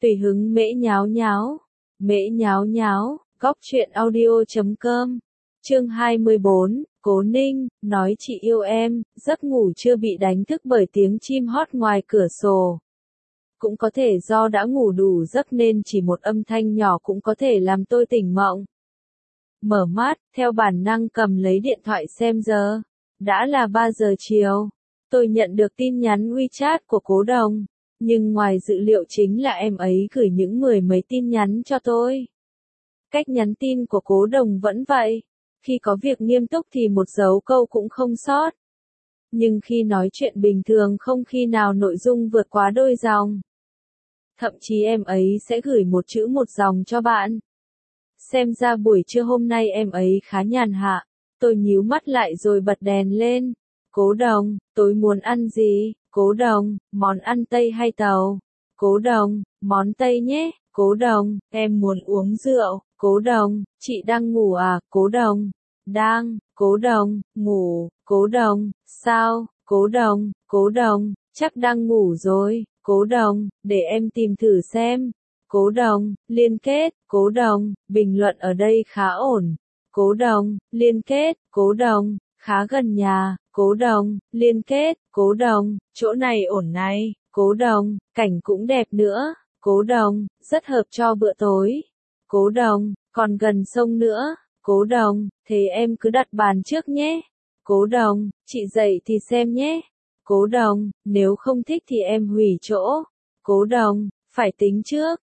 Tùy hứng mễ nháo nháo, góc truyện audio.com, chương 24, Cố Ninh, nói chị yêu em, giấc ngủ chưa bị đánh thức bởi tiếng chim hót ngoài cửa sổ. Cũng có thể do đã ngủ đủ giấc nên chỉ một âm thanh nhỏ cũng có thể làm tôi tỉnh mộng. Mở mắt, theo bản năng cầm lấy điện thoại xem giờ. Đã là 3 giờ chiều. Tôi nhận được tin nhắn WeChat của Cố Đồng. Nhưng ngoài dự liệu chính là em ấy gửi những mười mấy tin nhắn cho tôi. Cách nhắn tin của Cố Đồng vẫn vậy. Khi có việc nghiêm túc thì một dấu câu cũng không sót. Nhưng khi nói chuyện bình thường không khi nào nội dung vượt quá đôi dòng. Thậm chí em ấy sẽ gửi một chữ một dòng cho bạn. Xem ra buổi trưa hôm nay em ấy khá nhàn hạ. Tôi nhíu mắt lại rồi bật đèn lên. Cố Đồng, tối muốn ăn gì? Cố Đồng, món ăn Tây hay tàu? Cố Đồng, món Tây nhé. Cố Đồng, em muốn uống rượu. Cố Đồng, chị đang ngủ à? Cố Đồng, đang. Cố Đồng, ngủ. Cố Đồng, sao? Cố Đồng, chắc đang ngủ rồi. Cố Đồng, để em tìm thử xem. Cố Đồng, liên kết. Cố Đồng, bình luận ở đây khá ổn. Cố Đồng, liên kết. Cố Đồng, khá gần nhà. Cố Đồng, liên kết. Cố Đồng, chỗ này ổn này. Cố Đồng, cảnh cũng đẹp nữa. Cố Đồng, rất hợp cho bữa tối. Cố Đồng, còn gần sông nữa. Cố Đồng, thế em cứ đặt bàn trước nhé. Cố Đồng, chị dậy thì xem nhé. Cố Đồng, nếu không thích thì em hủy chỗ. Cố Đồng, phải tính trước.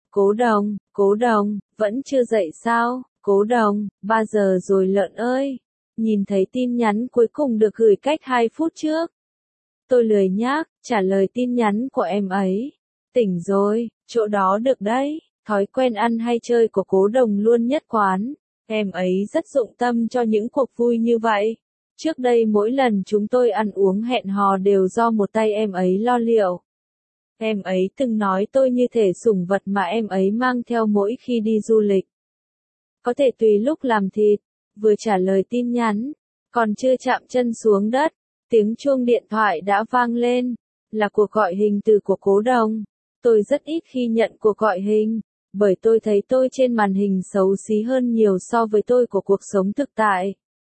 Cố Đồng, vẫn chưa dậy sao? Cố Đồng, 3 giờ rồi lợn ơi. Nhìn thấy tin nhắn cuối cùng được gửi cách 2 phút trước. Tôi lười nhác, trả lời tin nhắn của em ấy. Tỉnh rồi, chỗ đó được đấy. Thói quen ăn hay chơi của Cố Đồng luôn nhất quán. Em ấy rất dụng tâm cho những cuộc vui như vậy. Trước đây mỗi lần chúng tôi ăn uống hẹn hò đều do một tay em ấy lo liệu. Em ấy từng nói tôi như thể sủng vật mà em ấy mang theo mỗi khi đi du lịch. Có thể tùy lúc làm thịt. Vừa trả lời tin nhắn, còn chưa chạm chân xuống đất, tiếng chuông điện thoại đã vang lên, là cuộc gọi hình từ của Cố Đồng. Tôi rất ít khi nhận cuộc gọi hình, bởi tôi thấy tôi trên màn hình xấu xí hơn nhiều so với tôi của cuộc sống thực tại.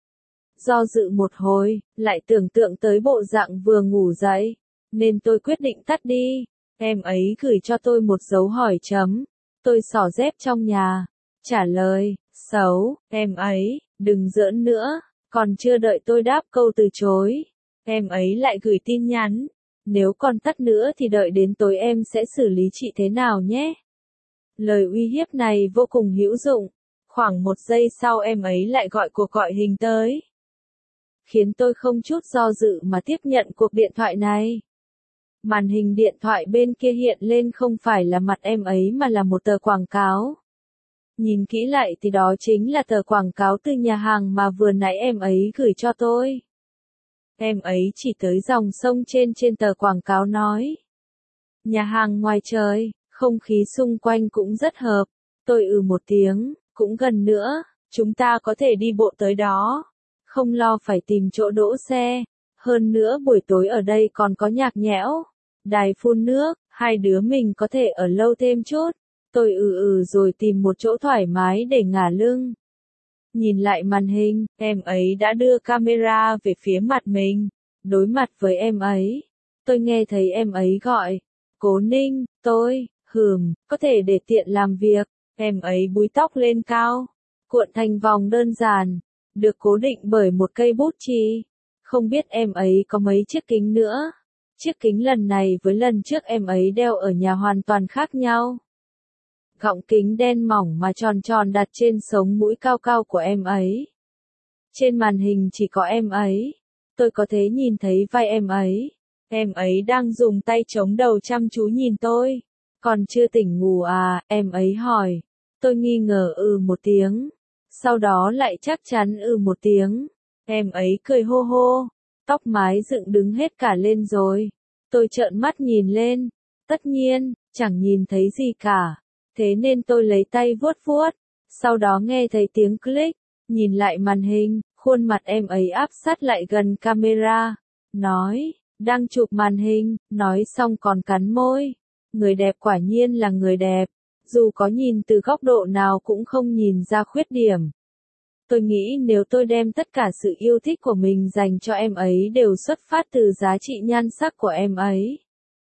Do dự một hồi, lại tưởng tượng tới bộ dạng vừa ngủ dậy, nên tôi quyết định tắt đi. Em ấy gửi cho tôi một dấu hỏi chấm. Tôi xỏ dép trong nhà, trả lời, xấu, em ấy, đừng giỡn nữa. Còn chưa đợi tôi đáp câu từ chối, em ấy lại gửi tin nhắn. Nếu còn tắt nữa thì đợi đến tối em sẽ xử lý chị thế nào nhé. Lời uy hiếp này vô cùng hữu dụng. Khoảng 1 giây sau em ấy lại gọi cuộc gọi hình tới. Khiến tôi không chút do dự mà tiếp nhận cuộc điện thoại này. Màn hình điện thoại bên kia hiện lên không phải là mặt em ấy mà là một tờ quảng cáo. Nhìn kỹ lại thì đó chính là tờ quảng cáo từ nhà hàng mà vừa nãy em ấy gửi cho tôi. Em ấy chỉ tới dòng sông trên tờ quảng cáo nói. Nhà hàng ngoài trời, không khí xung quanh cũng rất hợp. Tôi một tiếng, cũng gần nữa, chúng ta có thể đi bộ tới đó. Không lo phải tìm chỗ đỗ xe. Hơn nữa buổi tối ở đây còn có nhạc nhẽo, đài phun nước, hai đứa mình có thể ở lâu thêm chút. Tôi rồi tìm một chỗ thoải mái để ngả lưng. Nhìn lại màn hình, em ấy đã đưa camera về phía mặt mình. Đối mặt với em ấy, tôi nghe thấy em ấy gọi. Cố Ninh, tôi, có thể để tiện làm việc. Em ấy búi tóc lên cao, cuộn thành vòng đơn giản, được cố định bởi một cây bút chì. Không biết em ấy có mấy chiếc kính nữa. Chiếc kính lần này với lần trước em ấy đeo ở nhà hoàn toàn khác nhau. Gọng kính đen mỏng mà tròn tròn đặt trên sống mũi cao cao của em ấy. Trên màn hình chỉ có em ấy. Tôi có thể nhìn thấy vai em ấy. Em ấy đang dùng tay chống đầu chăm chú nhìn tôi. Còn chưa tỉnh ngủ à? Em ấy hỏi. Tôi nghi ngờ một tiếng. Sau đó lại chắc chắn một tiếng. Em ấy cười hô hô. Tóc mái dựng đứng hết cả lên rồi. Tôi trợn mắt nhìn lên. Tất nhiên, chẳng nhìn thấy gì cả. Thế nên tôi lấy tay vuốt vuốt. Sau đó nghe thấy tiếng click. Nhìn lại màn hình, khuôn mặt em ấy áp sát lại gần camera. Nói, đang chụp màn hình, nói xong còn cắn môi. Người đẹp quả nhiên là người đẹp, dù có nhìn từ góc độ nào cũng không nhìn ra khuyết điểm. Tôi nghĩ nếu tôi đem tất cả sự yêu thích của mình dành cho em ấy đều xuất phát từ giá trị nhan sắc của em ấy.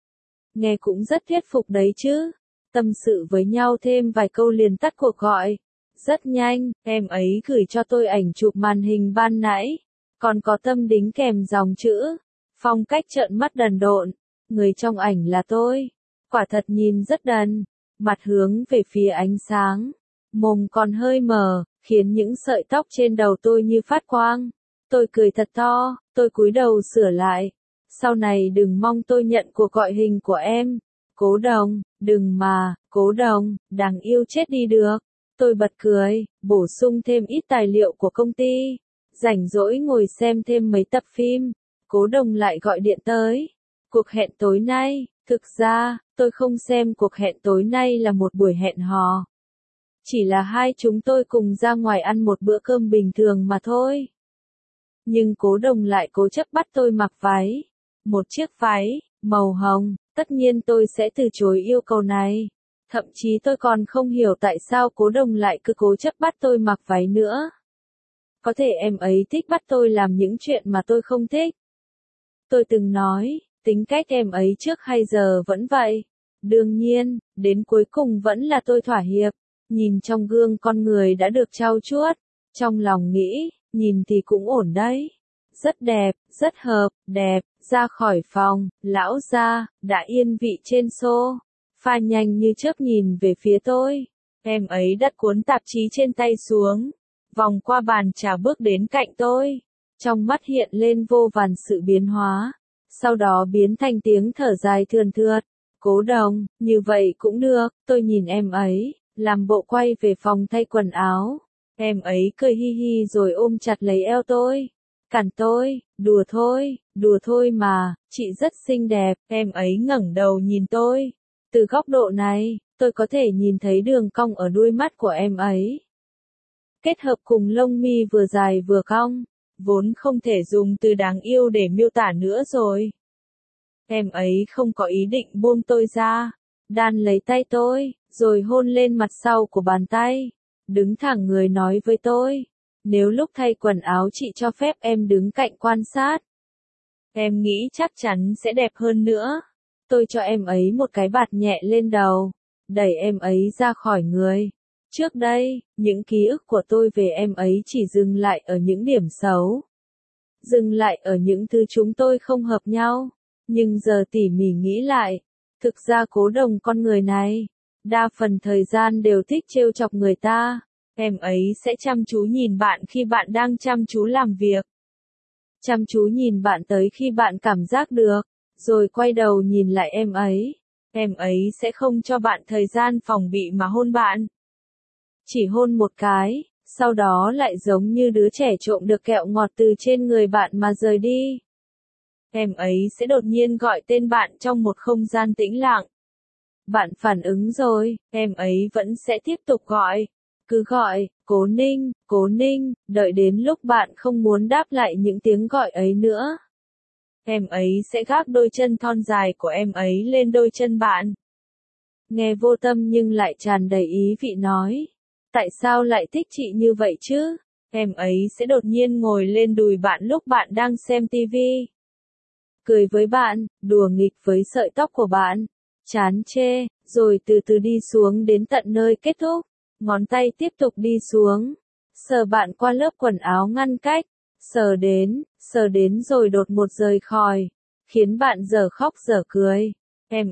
Nghe cũng rất thuyết phục đấy chứ. Tâm sự với nhau thêm vài câu liền tắt cuộc gọi. Rất nhanh, em ấy gửi cho tôi ảnh chụp màn hình ban nãy. Còn có tâm đính kèm dòng chữ. Phong cách trợn mắt đần độn. Người trong ảnh là tôi. Quả thật nhìn rất đần. Mặt hướng về phía ánh sáng. Mồm còn hơi mờ, khiến những sợi tóc trên đầu tôi như phát quang. Tôi cười thật to, tôi cúi đầu sửa lại. Sau này đừng mong tôi nhận cuộc gọi hình của em. Cố Đồng, đừng mà, Cố Đồng, đáng yêu chết đi được. Tôi bật cười, bổ sung thêm ít tài liệu của công ty. Rảnh rỗi ngồi xem thêm mấy tập phim. Cố Đồng lại gọi điện tới. Cuộc hẹn tối nay, thực ra, tôi không xem cuộc hẹn tối nay là một buổi hẹn hò. Chỉ là hai chúng tôi cùng ra ngoài ăn một bữa cơm bình thường mà thôi. Nhưng Cố Đồng lại cố chấp bắt tôi mặc váy. Một chiếc váy, màu hồng, tất nhiên tôi sẽ từ chối yêu cầu này. Thậm chí tôi còn không hiểu tại sao Cố Đồng lại cứ cố chấp bắt tôi mặc váy nữa. Có thể em ấy thích bắt tôi làm những chuyện mà tôi không thích. Tôi từng nói, tính cách em ấy trước hay giờ vẫn vậy. Đương nhiên, đến cuối cùng vẫn là tôi thỏa hiệp. Nhìn trong gương con người đã được trau chuốt. Trong lòng nghĩ, nhìn thì cũng ổn đấy. Rất đẹp, rất hợp, đẹp. Ra khỏi phòng, lão gia đã yên vị trên sofa nhanh như chớp nhìn về phía tôi. Em ấy đặt cuốn tạp chí trên tay xuống. Vòng qua bàn trà bước đến cạnh tôi. Trong mắt hiện lên vô vàn sự biến hóa. Sau đó biến thành tiếng thở dài thườn thượt. Cố Đồng, như vậy cũng được. Tôi nhìn em ấy, làm bộ quay về phòng thay quần áo. Em ấy cười hi hi rồi ôm chặt lấy eo tôi. Cản tôi, đùa thôi mà, chị rất xinh đẹp. Em ấy ngẩng đầu nhìn tôi. Từ góc độ này, tôi có thể nhìn thấy đường cong ở đuôi mắt của em ấy. Kết hợp cùng lông mi vừa dài vừa cong, vốn không thể dùng từ đáng yêu để miêu tả nữa rồi. Em ấy không có ý định buông tôi ra, đan lấy tay tôi, rồi hôn lên mặt sau của bàn tay. Đứng thẳng người nói với tôi, nếu lúc thay quần áo chị cho phép em đứng cạnh quan sát. Em nghĩ chắc chắn sẽ đẹp hơn nữa. Tôi cho em ấy một cái bạt nhẹ lên đầu, đẩy em ấy ra khỏi người. Trước đây, những ký ức của tôi về em ấy chỉ dừng lại ở những điểm xấu. Dừng lại ở những thứ chúng tôi không hợp nhau. Nhưng giờ tỉ mỉ nghĩ lại, thực ra Cố Đồng con người này, đa phần thời gian đều thích trêu chọc người ta. Em ấy sẽ chăm chú nhìn bạn khi bạn đang chăm chú làm việc. Chăm chú nhìn bạn tới khi bạn cảm giác được, rồi quay đầu nhìn lại em ấy. Em ấy sẽ không cho bạn thời gian phòng bị mà hôn bạn. Chỉ hôn một cái, sau đó lại giống như đứa trẻ trộm được kẹo ngọt từ trên người bạn mà rời đi. Em ấy sẽ đột nhiên gọi tên bạn trong một không gian tĩnh lặng. Bạn phản ứng rồi, em ấy vẫn sẽ tiếp tục gọi. Cứ gọi, Cố Ninh, đợi đến lúc bạn không muốn đáp lại những tiếng gọi ấy nữa. Em ấy sẽ gác đôi chân thon dài của em ấy lên đôi chân bạn. Nghe vô tâm nhưng lại tràn đầy ý vị nói. Tại sao lại thích chị như vậy chứ? Em ấy sẽ đột nhiên ngồi lên đùi bạn lúc bạn đang xem tivi. Cười với bạn, đùa nghịch với sợi tóc của bạn. Chán chê, rồi từ từ đi xuống đến tận nơi kết thúc. Ngón tay tiếp tục đi xuống. Sờ bạn qua lớp quần áo ngăn cách. Sờ đến rồi đột một rời khỏi. Khiến bạn dở khóc dở cười. Em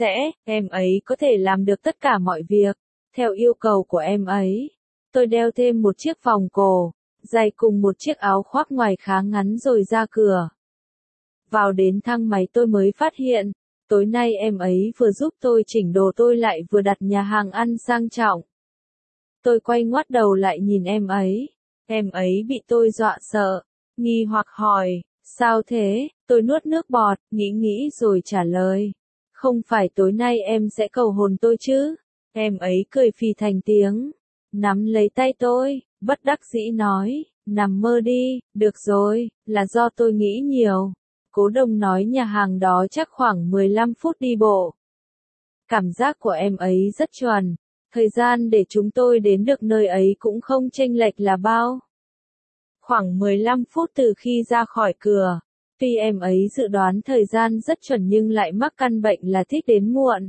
ấy có thể làm được tất cả mọi việc. Theo yêu cầu của em ấy. Tôi đeo thêm một chiếc vòng cổ. Giày cùng một chiếc áo khoác ngoài khá ngắn rồi ra cửa. Vào đến thang máy tôi mới phát hiện. Tối nay em ấy vừa giúp tôi chỉnh đồ tôi lại vừa đặt nhà hàng ăn sang trọng. Tôi quay ngoắt đầu lại nhìn em ấy. Em ấy bị tôi dọa sợ. Nghi hoặc hỏi, sao thế? Tôi nuốt nước bọt, nghĩ rồi trả lời. Không phải tối nay em sẽ cầu hôn tôi chứ? Em ấy cười phì thành tiếng. Nắm lấy tay tôi, bất đắc dĩ nói, nằm mơ đi, được rồi, là do tôi nghĩ nhiều. Cố Đồng nói nhà hàng đó chắc khoảng 15 phút đi bộ. Cảm giác của em ấy rất chuẩn. Thời gian để chúng tôi đến được nơi ấy cũng không chênh lệch là bao. Khoảng 15 phút từ khi ra khỏi cửa. Tuy em ấy dự đoán thời gian rất chuẩn nhưng lại mắc căn bệnh là thích đến muộn.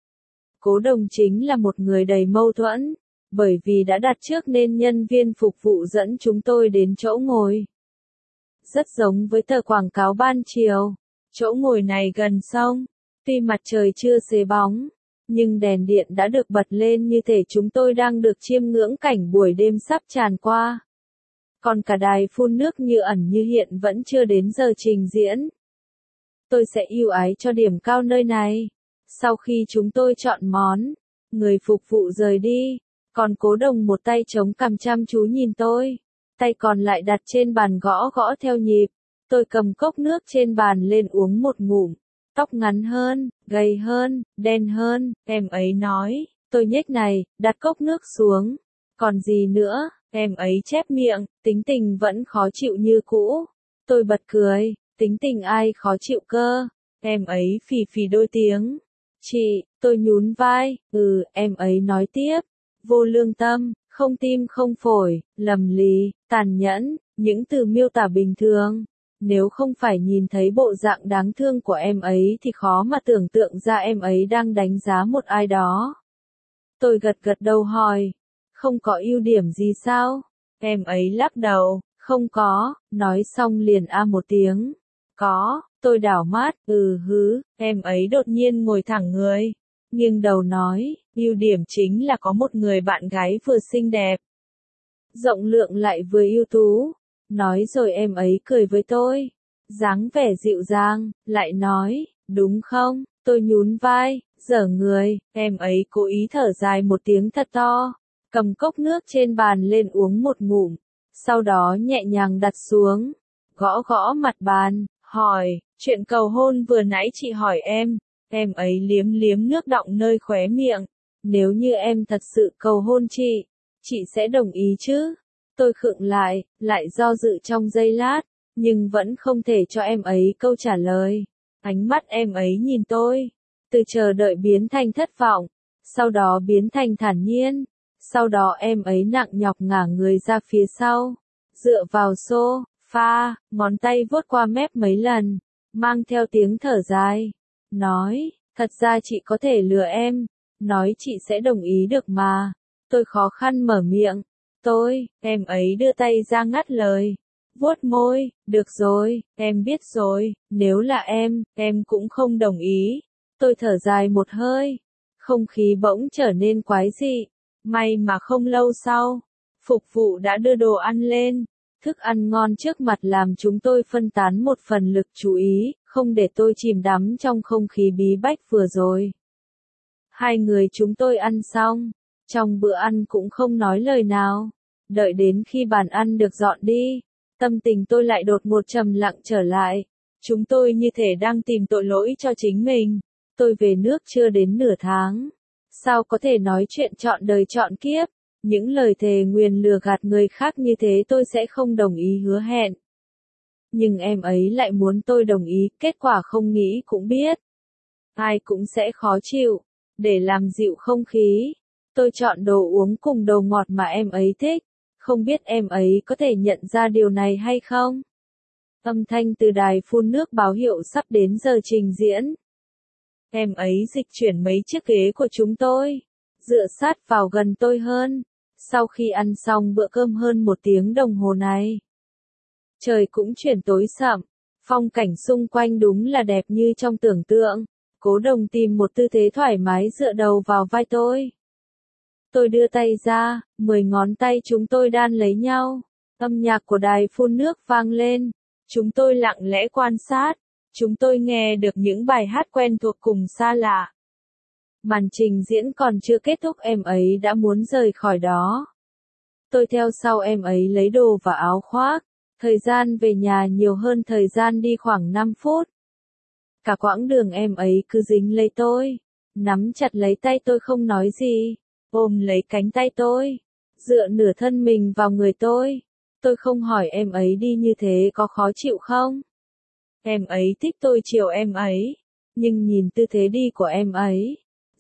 Cố Đồng chính là một người đầy mâu thuẫn. Bởi vì đã đặt trước nên nhân viên phục vụ dẫn chúng tôi đến chỗ ngồi. Rất giống với tờ quảng cáo ban chiều. Chỗ ngồi này gần sông. Tuy mặt trời chưa xế bóng, nhưng đèn điện đã được bật lên như thể chúng tôi đang được chiêm ngưỡng cảnh buổi đêm sắp tràn qua. Còn cả đài phun nước như ẩn như hiện vẫn chưa đến giờ trình diễn. Tôi sẽ ưu ái cho điểm cao nơi này. Sau khi chúng tôi chọn món, người phục vụ rời đi, còn Cố Đồng một tay chống cằm chăm chú nhìn tôi, tay còn lại đặt trên bàn gõ gõ theo nhịp. Tôi cầm cốc nước trên bàn lên uống một ngụm. Tóc ngắn hơn, gầy hơn, đen hơn, em ấy nói. Tôi nhếch này, đặt cốc nước xuống. Còn gì nữa, em ấy chép miệng, tính tình vẫn khó chịu như cũ. Tôi bật cười, tính tình ai khó chịu cơ. Em ấy phì phì đôi tiếng. Chị, tôi nhún vai, em ấy nói tiếp. Vô lương tâm, không tim không phổi, lầm lì, tàn nhẫn, những từ miêu tả bình thường. Nếu không phải nhìn thấy bộ dạng đáng thương của em ấy thì khó mà tưởng tượng ra em ấy đang đánh giá một ai đó. Tôi gật gật đầu hỏi, không có ưu điểm gì sao? Em ấy lắc đầu, không có, nói xong liền một tiếng. Có, tôi đảo mắt, em ấy đột nhiên ngồi thẳng người, nghiêng đầu nói, ưu điểm chính là có một người bạn gái vừa xinh đẹp, rộng lượng lại vừa ưu tú. Nói rồi em ấy cười với tôi, dáng vẻ dịu dàng, lại nói, đúng không? Tôi nhún vai, dở người, em ấy cố ý thở dài một tiếng thật to, cầm cốc nước trên bàn lên uống một ngụm, sau đó nhẹ nhàng đặt xuống, gõ gõ mặt bàn, hỏi, chuyện cầu hôn vừa nãy chị hỏi em ấy liếm liếm nước đọng nơi khóe miệng, nếu như em thật sự cầu hôn chị sẽ đồng ý chứ? Tôi khựng lại do dự trong giây lát, nhưng vẫn không thể cho em ấy câu trả lời. Ánh mắt em ấy nhìn tôi, từ chờ đợi biến thành thất vọng, sau đó biến thành thản nhiên, sau đó em ấy nặng nhọc ngả người ra phía sau, dựa vào sofa, ngón tay vuốt qua mép mấy lần, mang theo tiếng thở dài, nói, thật ra chị có thể lừa em, nói chị sẽ đồng ý được mà. Tôi khó khăn mở miệng. Em ấy đưa tay ra ngắt lời. Vuốt môi, được rồi, em biết rồi, nếu là em cũng không đồng ý. Tôi thở dài một hơi. Không khí bỗng trở nên quái dị. May mà không lâu sau, phục vụ đã đưa đồ ăn lên. Thức ăn ngon trước mặt làm chúng tôi phân tán một phần lực chú ý, không để tôi chìm đắm trong không khí bí bách vừa rồi. Hai người chúng tôi ăn xong. Trong bữa ăn cũng không nói lời nào. Đợi đến khi bàn ăn được dọn đi, tâm tình tôi lại đột ngột trầm lặng trở lại. Chúng tôi như thể đang tìm tội lỗi cho chính mình. Tôi về nước chưa đến nửa tháng. Sao có thể nói chuyện trọn đời trọn kiếp? Những lời thề nguyền lừa gạt người khác như thế tôi sẽ không đồng ý hứa hẹn. Nhưng em ấy lại muốn tôi đồng ý, kết quả không nghĩ cũng biết. Ai cũng sẽ khó chịu. Để làm dịu không khí, tôi chọn đồ uống cùng đồ ngọt mà em ấy thích. Không biết em ấy có thể nhận ra điều này hay không? Âm thanh từ đài phun nước báo hiệu sắp đến giờ trình diễn. Em ấy dịch chuyển mấy chiếc ghế của chúng tôi, dựa sát vào gần tôi hơn. Sau khi ăn xong bữa cơm hơn 1 tiếng đồng hồ này, trời cũng chuyển tối sậm, phong cảnh xung quanh đúng là đẹp như trong tưởng tượng. Cố Đồng tìm một tư thế thoải mái dựa đầu vào vai tôi. Tôi đưa tay ra, 10 ngón tay chúng tôi đan lấy nhau. Âm nhạc của đài phun nước vang lên. Chúng tôi lặng lẽ quan sát. Chúng tôi nghe được những bài hát quen thuộc cùng xa lạ. Màn trình diễn còn chưa kết thúc em ấy đã muốn rời khỏi đó. Tôi theo sau em ấy lấy đồ và áo khoác. Thời gian về nhà nhiều hơn thời gian đi khoảng 5 phút. Cả quãng đường em ấy cứ dính lấy tôi. Nắm chặt lấy tay tôi không nói gì. Ôm lấy cánh tay tôi. Dựa nửa thân mình vào người tôi. Tôi không hỏi em ấy đi như thế có khó chịu không? Em ấy thích tôi chiều em ấy. Nhưng nhìn tư thế đi của em ấy,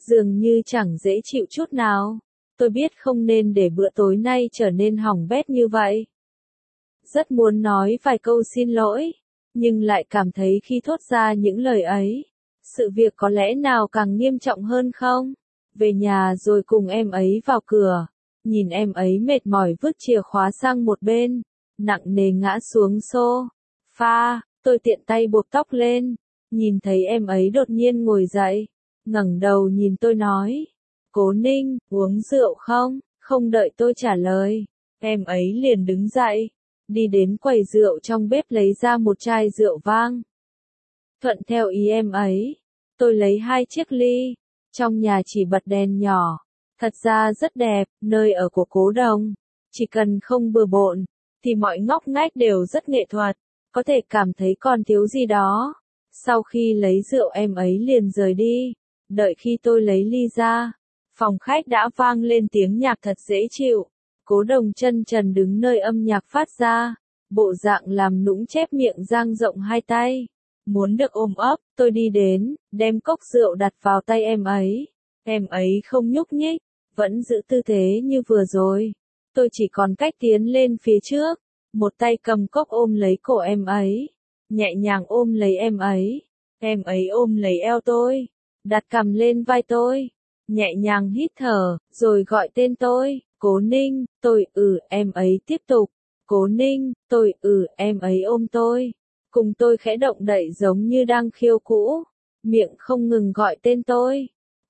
dường như chẳng dễ chịu chút nào. Tôi biết không nên để bữa tối nay trở nên hỏng bét như vậy. Rất muốn nói vài câu xin lỗi, nhưng lại cảm thấy khi thốt ra những lời ấy, sự việc có lẽ nào càng nghiêm trọng hơn không? Về nhà rồi cùng em ấy vào cửa, nhìn em ấy mệt mỏi vứt chìa khóa sang một bên, nặng nề ngã xuống sofa, tôi tiện tay buộc tóc lên, nhìn thấy em ấy đột nhiên ngồi dậy, ngẩng đầu nhìn tôi nói, Cố Ninh, uống rượu không? Không đợi tôi trả lời, em ấy liền đứng dậy, đi đến quầy rượu trong bếp lấy ra một chai rượu vang. Thuận theo ý em ấy, tôi lấy 2 chiếc ly, trong nhà chỉ bật đèn nhỏ, thật ra rất đẹp, nơi ở của Cố Đồng, chỉ cần không bừa bộn, thì mọi ngóc ngách đều rất nghệ thuật, có thể cảm thấy còn thiếu gì đó. Sau khi lấy rượu em ấy liền rời đi, đợi khi tôi lấy ly ra, phòng khách đã vang lên tiếng nhạc thật dễ chịu. Cố Đồng chân trần đứng nơi âm nhạc phát ra, bộ dạng làm nũng chép miệng dang rộng 2 tay. Muốn được ôm ấp, tôi đi đến, đem cốc rượu đặt vào tay em ấy. Em ấy không nhúc nhích, vẫn giữ tư thế như vừa rồi. Tôi chỉ còn cách tiến lên phía trước, một tay cầm cốc ôm lấy cổ em ấy, nhẹ nhàng ôm lấy em ấy. Em ấy ôm lấy eo tôi, đặt cằm lên vai tôi, nhẹ nhàng hít thở, rồi gọi tên tôi, Cố Ninh, em ấy tiếp tục, Cố Ninh, em ấy ôm tôi, cùng tôi khẽ động đậy giống như đang khiêu cũ, miệng không ngừng gọi tên tôi,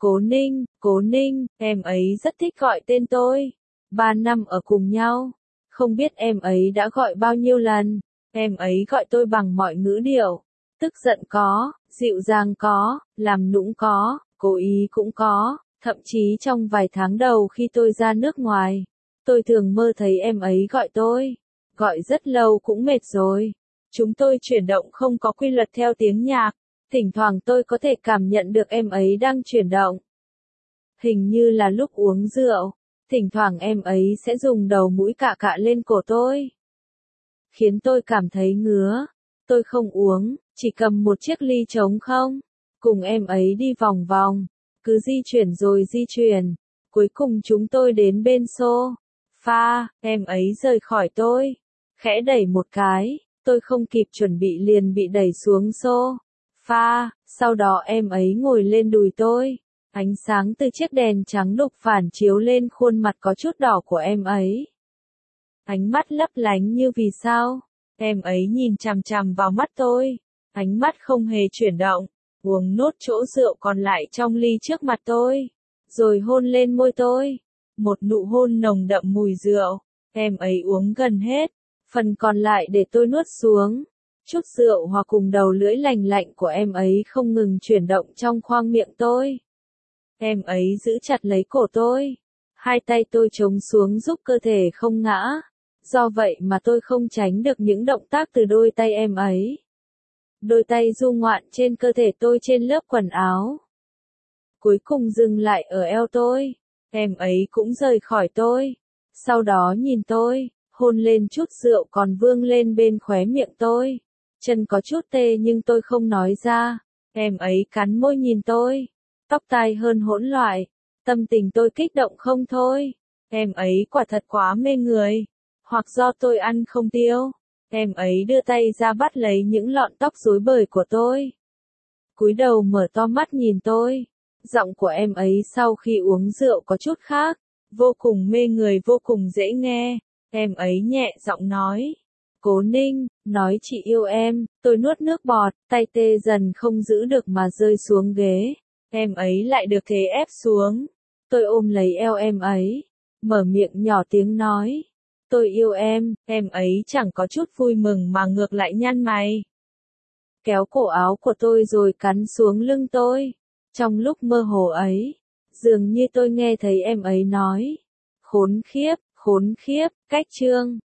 Cố Ninh, em ấy rất thích gọi tên tôi, 3 năm ở cùng nhau, không biết em ấy đã gọi bao nhiêu lần, em ấy gọi tôi bằng mọi ngữ điệu, tức giận có, dịu dàng có, làm nũng có, cố ý cũng có. Thậm chí trong vài tháng đầu khi tôi ra nước ngoài, tôi thường mơ thấy em ấy gọi tôi. Gọi rất lâu cũng mệt rồi. Chúng tôi chuyển động không có quy luật theo tiếng nhạc. Thỉnh thoảng tôi có thể cảm nhận được em ấy đang chuyển động. Hình như là lúc uống rượu. Thỉnh thoảng em ấy sẽ dùng đầu mũi cạ cạ lên cổ tôi. Khiến tôi cảm thấy ngứa. Tôi không uống, chỉ cầm một chiếc ly trống không. Cùng em ấy đi vòng vòng. Cứ di chuyển rồi di chuyển. Cuối cùng chúng tôi đến bên sofa, em ấy rời khỏi tôi. Khẽ đẩy một cái, tôi không kịp chuẩn bị liền bị đẩy xuống sofa, sau đó em ấy ngồi lên đùi tôi. Ánh sáng từ chiếc đèn trắng đục phản chiếu lên khuôn mặt có chút đỏ của em ấy. Ánh mắt lấp lánh như vì sao. Em ấy nhìn chằm chằm vào mắt tôi. Ánh mắt không hề chuyển động. Uống nốt chỗ rượu còn lại trong ly trước mặt tôi, rồi hôn lên môi tôi. Một nụ hôn nồng đậm mùi rượu, em ấy uống gần hết, phần còn lại để tôi nuốt xuống. Chút rượu hòa cùng đầu lưỡi lành lạnh của em ấy không ngừng chuyển động trong khoang miệng tôi. Em ấy giữ chặt lấy cổ tôi, 2 tay tôi chống xuống giúp cơ thể không ngã. Do vậy mà tôi không tránh được những động tác từ đôi tay em ấy. Đôi tay du ngoạn trên cơ thể tôi trên lớp quần áo. Cuối cùng dừng lại ở eo tôi. Em ấy cũng rời khỏi tôi. Sau đó nhìn tôi, hôn lên chút rượu còn vương lên bên khóe miệng tôi. Chân có chút tê nhưng tôi không nói ra. Em ấy cắn môi nhìn tôi. Tóc tai hơn hỗn loạn. Tâm tình tôi kích động không thôi. Em ấy quả thật quá mê người. Hoặc do tôi ăn không tiêu. Em ấy đưa tay ra bắt lấy những lọn tóc rối bời của tôi. Cúi đầu mở to mắt nhìn tôi. Giọng của em ấy sau khi uống rượu có chút khác. Vô cùng mê người, vô cùng dễ nghe. Em ấy nhẹ giọng nói. Cố Ninh, nói chị yêu em. Tôi nuốt nước bọt, tay tê dần không giữ được mà rơi xuống ghế. Em ấy lại được thế ép xuống. Tôi ôm lấy eo em ấy. Mở miệng nhỏ tiếng nói. Tôi yêu em ấy chẳng có chút vui mừng mà ngược lại nhăn mày. Kéo cổ áo của tôi rồi cắn xuống lưng tôi. Trong lúc mơ hồ ấy, dường như tôi nghe thấy em ấy nói. Khốn khiếp, cách chương.